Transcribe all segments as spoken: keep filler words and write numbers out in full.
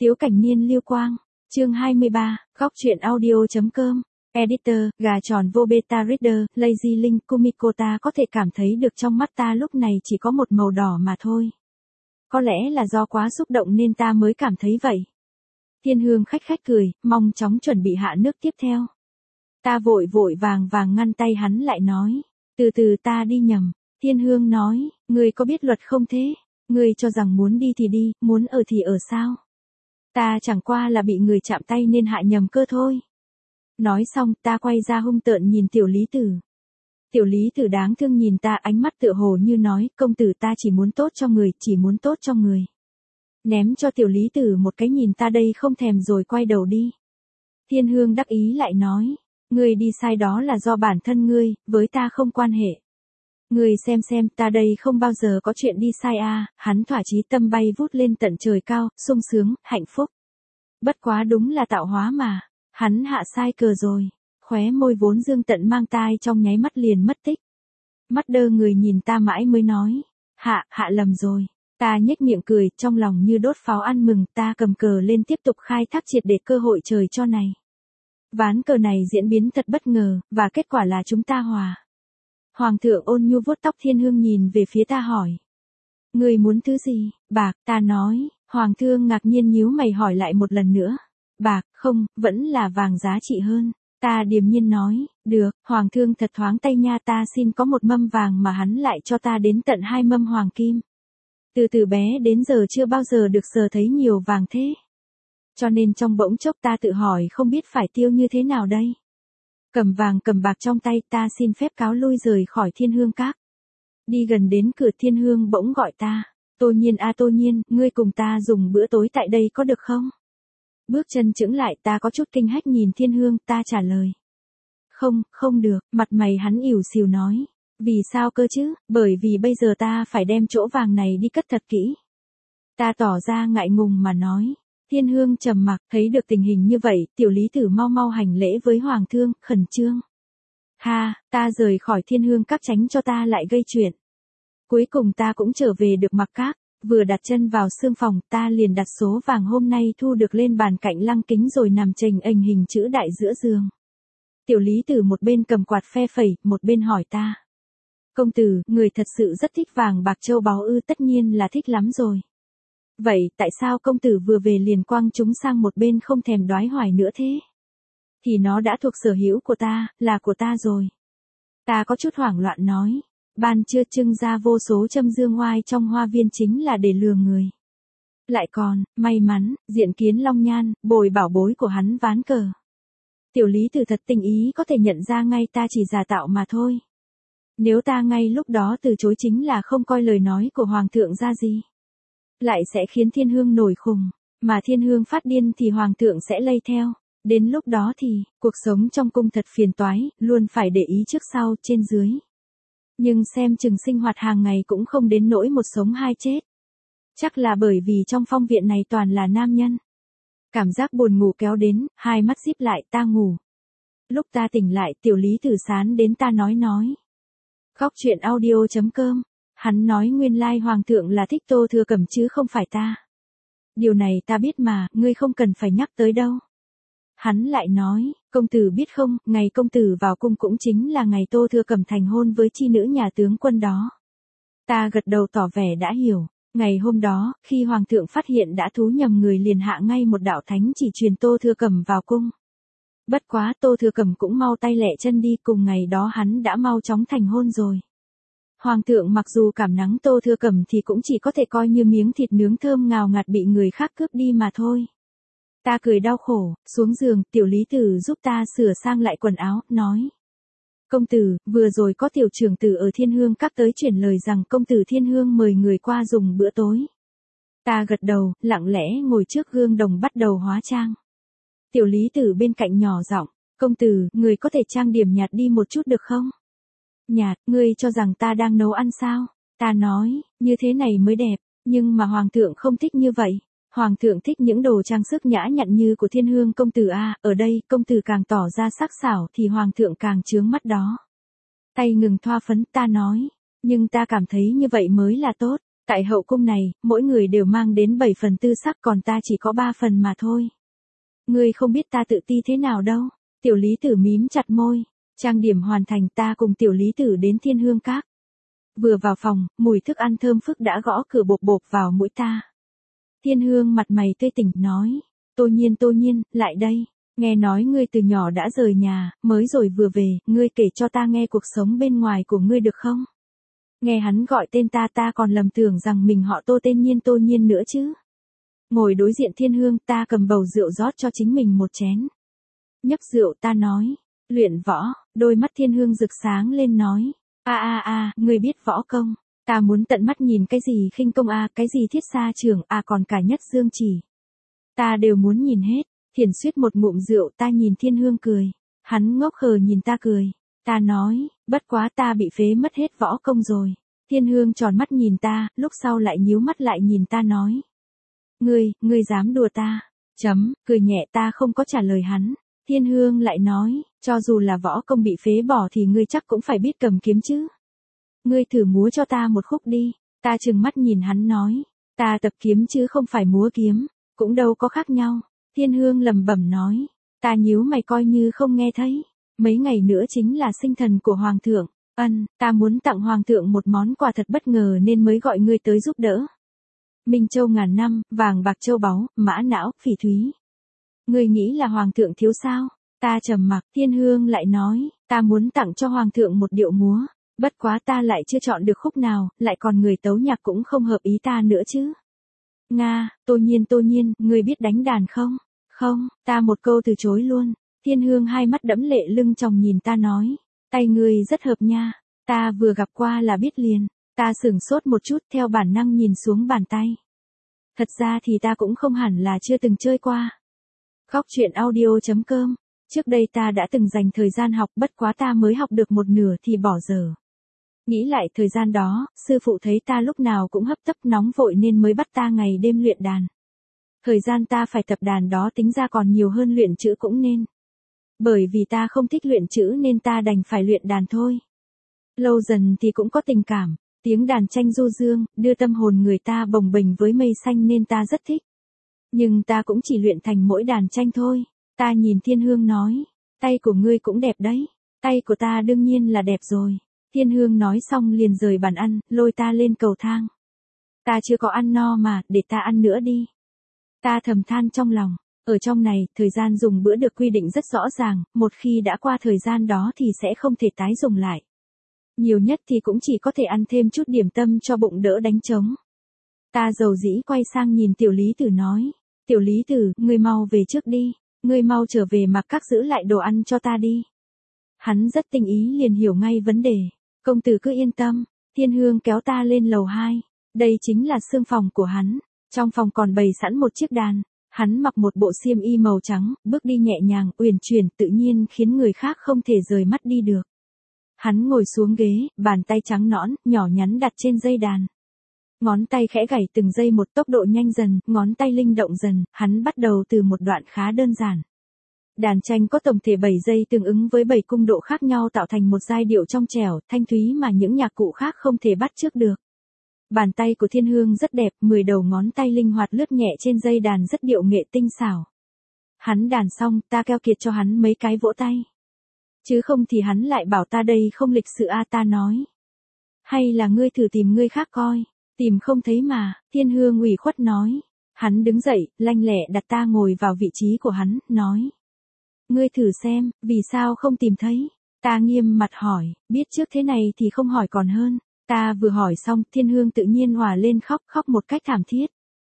Tiếu Cảnh Niên Lưu Quang, chương hai mươi ba, góc truyện audio.com, editor, gà tròn vô beta reader, Lazy Link, Kumiko. Ta có thể cảm thấy được trong mắt ta lúc này chỉ có một màu đỏ mà thôi. Có lẽ là do quá xúc động nên ta mới cảm thấy vậy. Thiên Hương khách khách cười, mong chóng chuẩn bị hạ nước tiếp theo. Ta vội vội vàng vàng ngăn tay hắn lại nói, từ từ ta đi nhầm. Thiên Hương nói, ngươi có biết luật không thế? Ngươi cho rằng muốn đi thì đi, muốn ở thì ở sao? Ta chẳng qua là bị người chạm tay nên hạ nhầm cơ thôi. Nói xong ta quay ra hung tợn nhìn Tiểu Lý Tử. Tiểu Lý Tử đáng thương nhìn ta, ánh mắt tựa hồ như nói, công tử ta chỉ muốn tốt cho người, chỉ muốn tốt cho người. Ném cho Tiểu Lý Tử một cái nhìn ta đây không thèm rồi quay đầu đi. Thiên Hương đắc ý lại nói, ngươi đi sai đó là do bản thân ngươi, với ta không quan hệ. Ngươi xem xem, ta đây không bao giờ có chuyện đi sai a. Hắn thỏa chí tâm bay vút lên tận trời cao, sung sướng, hạnh phúc. Bất quá đúng là tạo hóa mà, hắn hạ sai cờ rồi. Khóe môi vốn dương tận mang tai trong nháy mắt liền mất tích. Mắt đơ người nhìn ta mãi mới nói, hạ, hạ lầm rồi. Ta nhếch miệng cười, trong lòng như đốt pháo ăn mừng. Ta cầm cờ lên tiếp tục khai thác triệt để cơ hội trời cho này. Ván cờ này diễn biến thật bất ngờ, và kết quả là chúng ta hòa. Hoàng thượng ôn nhu vuốt tóc Thiên Hương nhìn về phía ta hỏi, ngươi muốn thứ gì? Bạc. Ta nói. Hoàng thượng ngạc nhiên nhíu mày hỏi lại một lần nữa, bạc? Không, vẫn là vàng giá trị hơn. Ta điềm nhiên nói, được. Hoàng thượng thật thoáng tay nha, ta xin có một mâm vàng mà hắn lại cho ta đến tận hai mâm hoàng kim. Từ từ bé đến giờ chưa bao giờ được sờ thấy nhiều vàng thế. Cho nên trong bỗng chốc ta tự hỏi không biết phải tiêu như thế nào đây. Cầm vàng cầm bạc trong tay, ta xin phép cáo lui rời khỏi Thiên Hương Các. Đi gần đến cửa Thiên Hương bỗng gọi ta, Tô Nhiên a Tô Nhiên, ngươi cùng ta dùng bữa tối tại đây có được không? Bước chân chững lại, ta có chút kinh hách nhìn Thiên Hương, ta trả lời. Không, không được. Mặt mày hắn ỉu xìu nói, vì sao cơ chứ? Bởi vì bây giờ ta phải đem chỗ vàng này đi cất thật kỹ. Ta tỏ ra ngại ngùng mà nói. Thiên Hương trầm mặc, thấy được tình hình như vậy, Tiểu Lý Tử mau mau hành lễ với Hoàng thượng, khẩn trương. Ha, ta rời khỏi Thiên Hương Các tránh cho ta lại gây chuyện. Cuối cùng ta cũng trở về được Mặc Các, vừa đặt chân vào sương phòng, ta liền đặt số vàng hôm nay thu được lên bàn cạnh lăng kính rồi nằm chềnh ềnh hình chữ đại giữa giường. Tiểu Lý Tử một bên cầm quạt phe phẩy, một bên hỏi ta. Công tử, người thật sự rất thích vàng bạc châu báu ư? Tất nhiên là thích lắm rồi. Vậy, tại sao công tử vừa về liền quăng chúng sang một bên không thèm đoái hoài nữa thế? Thì nó đã thuộc sở hữu của ta, là của ta rồi. Ta có chút hoảng loạn nói. Ban trưa trưng ra vô số châm dương oai trong hoa viên chính là để lừa người. Lại còn, may mắn, diện kiến long nhan, bồi bảo bối của hắn ván cờ. Tiểu Lý Tử thật tình ý có thể nhận ra ngay ta chỉ giả tạo mà thôi. Nếu ta ngay lúc đó từ chối chính là không coi lời nói của Hoàng thượng ra gì. Lại sẽ khiến Thiên Hương nổi khùng, mà Thiên Hương phát điên thì Hoàng thượng sẽ lây theo. Đến lúc đó thì, cuộc sống trong cung thật phiền toái, luôn phải để ý trước sau, trên dưới. Nhưng xem chừng sinh hoạt hàng ngày cũng không đến nỗi một sống hai chết. Chắc là bởi vì trong phong viện này toàn là nam nhân. Cảm giác buồn ngủ kéo đến, hai mắt díp lại, ta ngủ. Lúc ta tỉnh lại, Tiểu Lý Tử sán đến ta nói nói. Góc truyện audio.com. Hắn nói nguyên lai Hoàng thượng là thích Tô Thừa Cẩm chứ không phải ta. Điều này ta biết mà, ngươi không cần phải nhắc tới đâu. Hắn lại nói, công tử biết không, ngày công tử vào cung cũng chính là ngày Tô Thừa Cẩm thành hôn với chi nữ nhà tướng quân đó. Ta gật đầu tỏ vẻ đã hiểu. Ngày hôm đó, khi Hoàng thượng phát hiện đã thú nhầm người liền hạ ngay một đạo thánh chỉ truyền Tô Thừa Cẩm vào cung. Bất quá Tô Thừa Cẩm cũng mau tay lẹ chân đi, cùng ngày đó hắn đã mau chóng thành hôn rồi. Hoàng thượng mặc dù cảm nắng Tô Thừa Cẩm thì cũng chỉ có thể coi như miếng thịt nướng thơm ngào ngạt bị người khác cướp đi mà thôi. Ta cười đau khổ, xuống giường, Tiểu Lý Tử giúp ta sửa sang lại quần áo, nói. Công tử, vừa rồi có tiểu trưởng tử ở Thiên Hương Các tới chuyển lời rằng công tử Thiên Hương mời người qua dùng bữa tối. Ta gật đầu, lặng lẽ ngồi trước gương đồng bắt đầu hóa trang. Tiểu Lý Tử bên cạnh nhỏ giọng, công tử, người có thể trang điểm nhạt đi một chút được không? Nhạt, ngươi cho rằng ta đang nấu ăn sao? Ta nói, như thế này mới đẹp, nhưng mà Hoàng thượng không thích như vậy. Hoàng thượng thích những đồ trang sức nhã nhặn như của Thiên Hương công tử a. Ở đây, công tử càng tỏ ra sắc sảo thì Hoàng thượng càng chướng mắt đó. Tay ngừng thoa phấn, ta nói, nhưng ta cảm thấy như vậy mới là tốt. Tại hậu cung này, mỗi người đều mang đến bảy phần tư sắc còn ta chỉ có ba phần mà thôi. Ngươi không biết ta tự ti thế nào đâu. Tiểu Lý Tử mím chặt môi. Trang điểm hoàn thành, ta cùng Tiểu Lý Tử đến Thiên Hương Các. Vừa vào phòng, mùi thức ăn thơm phức đã gõ cửa bộp bộp vào mũi ta. Thiên Hương mặt mày tươi tỉnh nói. Tô Nhiên Tô Nhiên, lại đây. Nghe nói ngươi từ nhỏ đã rời nhà, mới rồi vừa về, ngươi kể cho ta nghe cuộc sống bên ngoài của ngươi được không? Nghe hắn gọi tên ta ta còn lầm tưởng rằng mình họ Tô tên Nhiên Tô Nhiên nữa chứ. Ngồi đối diện Thiên Hương, ta cầm bầu rượu rót cho chính mình một chén. Nhấp rượu ta nói, luyện võ, đôi mắt Thiên Hương rực sáng lên nói. A a a, ngươi biết võ công, ta muốn tận mắt nhìn cái gì khinh công a, cái gì thiết xa trường a, còn cả nhất dương chỉ. Ta đều muốn nhìn hết. Thiển suýt một ngụm rượu, ta nhìn Thiên Hương cười. Hắn ngốc khờ nhìn ta cười. Ta nói, bất quá ta bị phế mất hết võ công rồi. Thiên Hương tròn mắt nhìn ta, lúc sau lại nhíu mắt lại nhìn ta nói. Ngươi, ngươi dám đùa ta. Chấm, cười nhẹ ta không có trả lời hắn. Thiên Hương lại nói, cho dù là võ công bị phế bỏ thì ngươi chắc cũng phải biết cầm kiếm chứ. Ngươi thử múa cho ta một khúc đi. Ta trừng mắt nhìn hắn nói, ta tập kiếm chứ không phải múa kiếm, cũng đâu có khác nhau. Thiên Hương lẩm bẩm nói, ta nhíu mày coi như không nghe thấy. Mấy ngày nữa chính là sinh thần của Hoàng thượng. Ân, ta muốn tặng Hoàng thượng một món quà thật bất ngờ nên mới gọi ngươi tới giúp đỡ. Minh châu ngàn năm, vàng bạc châu báu, mã não, phỉ thúy. Ngươi nghĩ là Hoàng thượng thiếu sao? Ta trầm mặc. Thiên Hương lại nói, ta muốn tặng cho Hoàng thượng một điệu múa. Bất quá ta lại chưa chọn được khúc nào, lại còn người tấu nhạc cũng không hợp ý ta nữa chứ. Nga, Tô Nhiên Tô Nhiên, ngươi biết đánh đàn không? Không, ta một câu từ chối luôn. Thiên Hương hai mắt đẫm lệ lưng tròng nhìn ta nói, tay ngươi rất hợp nha, ta vừa gặp qua là biết liền. Ta sửng sốt một chút theo bản năng nhìn xuống bàn tay. Thật ra thì ta cũng không hẳn là chưa từng chơi qua. Khóc chuyện audio chấm com. Trước đây ta đã từng dành thời gian học, bất quá ta mới học được một nửa thì bỏ dở. Nghĩ lại thời gian đó, sư phụ thấy ta lúc nào cũng hấp tấp nóng vội nên mới bắt ta ngày đêm luyện đàn. Thời gian ta phải tập đàn đó tính ra còn nhiều hơn luyện chữ cũng nên. Bởi vì ta không thích luyện chữ nên ta đành phải luyện đàn thôi. Lâu dần thì cũng có tình cảm, tiếng đàn tranh du dương, đưa tâm hồn người ta bồng bềnh với mây xanh nên ta rất thích. Nhưng ta cũng chỉ luyện thành mỗi đàn tranh thôi. Ta nhìn Thiên Hương nói, tay của ngươi cũng đẹp đấy. Tay của ta đương nhiên là đẹp rồi. Thiên Hương nói xong liền rời bàn ăn, lôi ta lên cầu thang. Ta chưa có ăn no mà, để ta ăn nữa đi. Ta thầm than trong lòng, ở trong này, thời gian dùng bữa được quy định rất rõ ràng, một khi đã qua thời gian đó thì sẽ không thể tái dùng lại. Nhiều nhất thì cũng chỉ có thể ăn thêm chút điểm tâm cho bụng đỡ đánh trống. Ta dầu dĩ quay sang nhìn Tiểu Lý Tử nói, Tiểu Lý Tử, ngươi mau về trước đi, ngươi mau trở về mặc các giữ lại đồ ăn cho ta đi. Hắn rất tinh ý liền hiểu ngay vấn đề, công tử cứ yên tâm. Thiên Hương kéo ta lên lầu hai, đây chính là xương phòng của hắn, trong phòng còn bày sẵn một chiếc đàn. Hắn mặc một bộ xiêm y màu trắng, bước đi nhẹ nhàng, uyển chuyển, tự nhiên khiến người khác không thể rời mắt đi được. Hắn ngồi xuống ghế, bàn tay trắng nõn, nhỏ nhắn đặt trên dây đàn. Ngón tay khẽ gảy từng giây một, tốc độ nhanh dần, ngón tay linh động dần, hắn bắt đầu từ một đoạn khá đơn giản. Đàn tranh có tổng thể bảy dây tương ứng với bảy cung độ khác nhau tạo thành một giai điệu trong trẻo, thanh thúy mà những nhạc cụ khác không thể bắt chước được. Bàn tay của Thiên Hương rất đẹp, mười đầu ngón tay linh hoạt lướt nhẹ trên dây đàn rất điệu nghệ tinh xảo. Hắn đàn xong, ta keo kiệt cho hắn mấy cái vỗ tay. Chứ không thì hắn lại bảo ta đây không lịch sự a, ta nói. Hay là ngươi thử tìm ngươi khác coi, tìm không thấy mà. Thiên Hương ủy khuất nói. Hắn đứng dậy, lanh lẹ đặt ta ngồi vào vị trí của hắn, nói. Ngươi thử xem, vì sao không tìm thấy? Ta nghiêm mặt hỏi, biết trước thế này thì không hỏi còn hơn. Ta vừa hỏi xong, Thiên Hương tự nhiên hòa lên khóc, khóc một cách thảm thiết.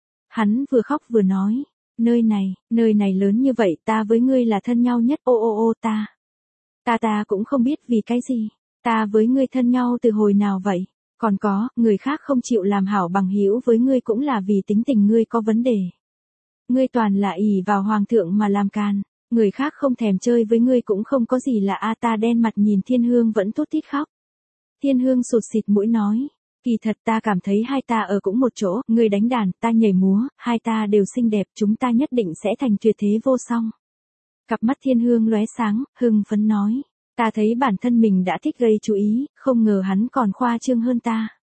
Hắn vừa khóc vừa nói, nơi này, nơi này lớn như vậy, ta với ngươi là thân nhau nhất, ô ô ô ta. Ta ta cũng không biết vì cái gì, ta với ngươi thân nhau từ hồi nào vậy? Còn có, người khác không chịu làm hảo bằng hữu với ngươi cũng là vì tính tình ngươi có vấn đề. Ngươi toàn là ỷ vào Hoàng thượng mà làm càn, người khác không thèm chơi với ngươi cũng không có gì là a. Ta đen mặt nhìn Thiên Hương vẫn thút thít khóc. Thiên Hương sụt xịt mũi nói, kỳ thật ta cảm thấy hai ta ở cũng một chỗ, ngươi đánh đàn, ta nhảy múa, hai ta đều xinh đẹp, chúng ta nhất định sẽ thành tuyệt thế vô song. Cặp mắt Thiên Hương lóe sáng, hưng phấn nói, ta thấy bản thân mình đã thích gây chú ý, không ngờ hắn còn khoa trương hơn ta.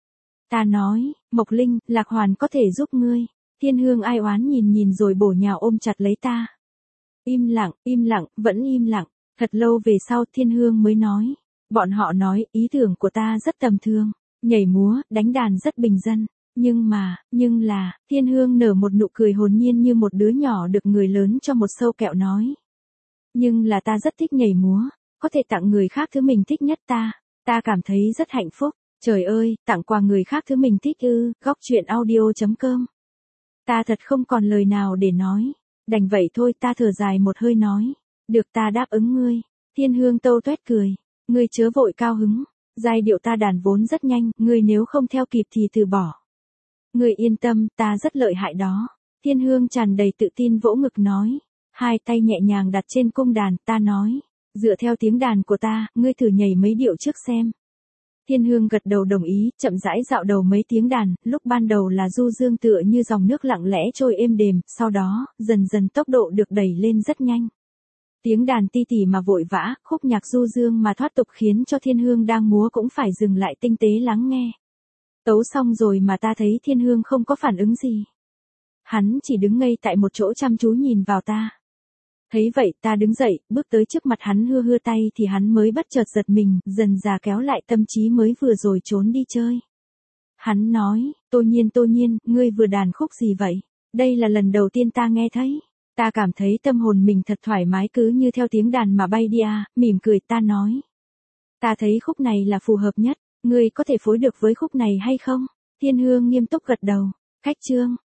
Ta nói, Mộc Linh, Lạc Hoàn có thể giúp ngươi. Thiên Hương ai oán nhìn nhìn rồi bổ nhào ôm chặt lấy ta. Im lặng, im lặng, vẫn im lặng. Thật lâu về sau Thiên Hương mới nói. Bọn họ nói ý tưởng của ta rất tầm thường. Nhảy múa, đánh đàn rất bình dân. Nhưng mà, nhưng là, Thiên Hương nở một nụ cười hồn nhiên như một đứa nhỏ được người lớn cho một sâu kẹo nói. Nhưng là ta rất thích nhảy múa. Có thể tặng người khác thứ mình thích nhất ta. Ta cảm thấy rất hạnh phúc. Trời ơi, tặng quà người khác thứ mình thích ư, góc chuyện audio chấm com. Ta thật không còn lời nào để nói. Đành vậy thôi, ta thở dài một hơi nói. Được, ta đáp ứng ngươi. Thiên Hương tâu tuét cười. Ngươi chớ vội cao hứng. Giai điệu ta đàn vốn rất nhanh, ngươi nếu không theo kịp thì từ bỏ. Ngươi yên tâm, ta rất lợi hại đó. Thiên Hương tràn đầy tự tin vỗ ngực nói. Hai tay nhẹ nhàng đặt trên cung đàn, ta nói. Dựa theo tiếng đàn của ta, ngươi thử nhảy mấy điệu trước xem. Thiên Hương gật đầu đồng ý, chậm rãi dạo đầu mấy tiếng đàn, lúc ban đầu là du dương tựa như dòng nước lặng lẽ trôi êm đềm, sau đó, dần dần tốc độ được đẩy lên rất nhanh. Tiếng đàn ti tỉ mà vội vã, khúc nhạc du dương mà thoát tục khiến cho Thiên Hương đang múa cũng phải dừng lại tinh tế lắng nghe. Tấu xong rồi mà ta thấy Thiên Hương không có phản ứng gì. Hắn chỉ đứng ngây tại một chỗ chăm chú nhìn vào ta. Thấy vậy ta đứng dậy, bước tới trước mặt hắn hưa hưa tay thì hắn mới bất chợt giật mình, dần dà kéo lại tâm trí mới vừa rồi trốn đi chơi. Hắn nói, Tô Nhiên Tô Nhiên, ngươi vừa đàn khúc gì vậy? Đây là lần đầu tiên ta nghe thấy. Ta cảm thấy tâm hồn mình thật thoải mái cứ như theo tiếng đàn mà bay đi à, mỉm cười ta nói. Ta thấy khúc này là phù hợp nhất, ngươi có thể phối được với khúc này hay không? Thiên Hương nghiêm túc gật đầu. Khách trương.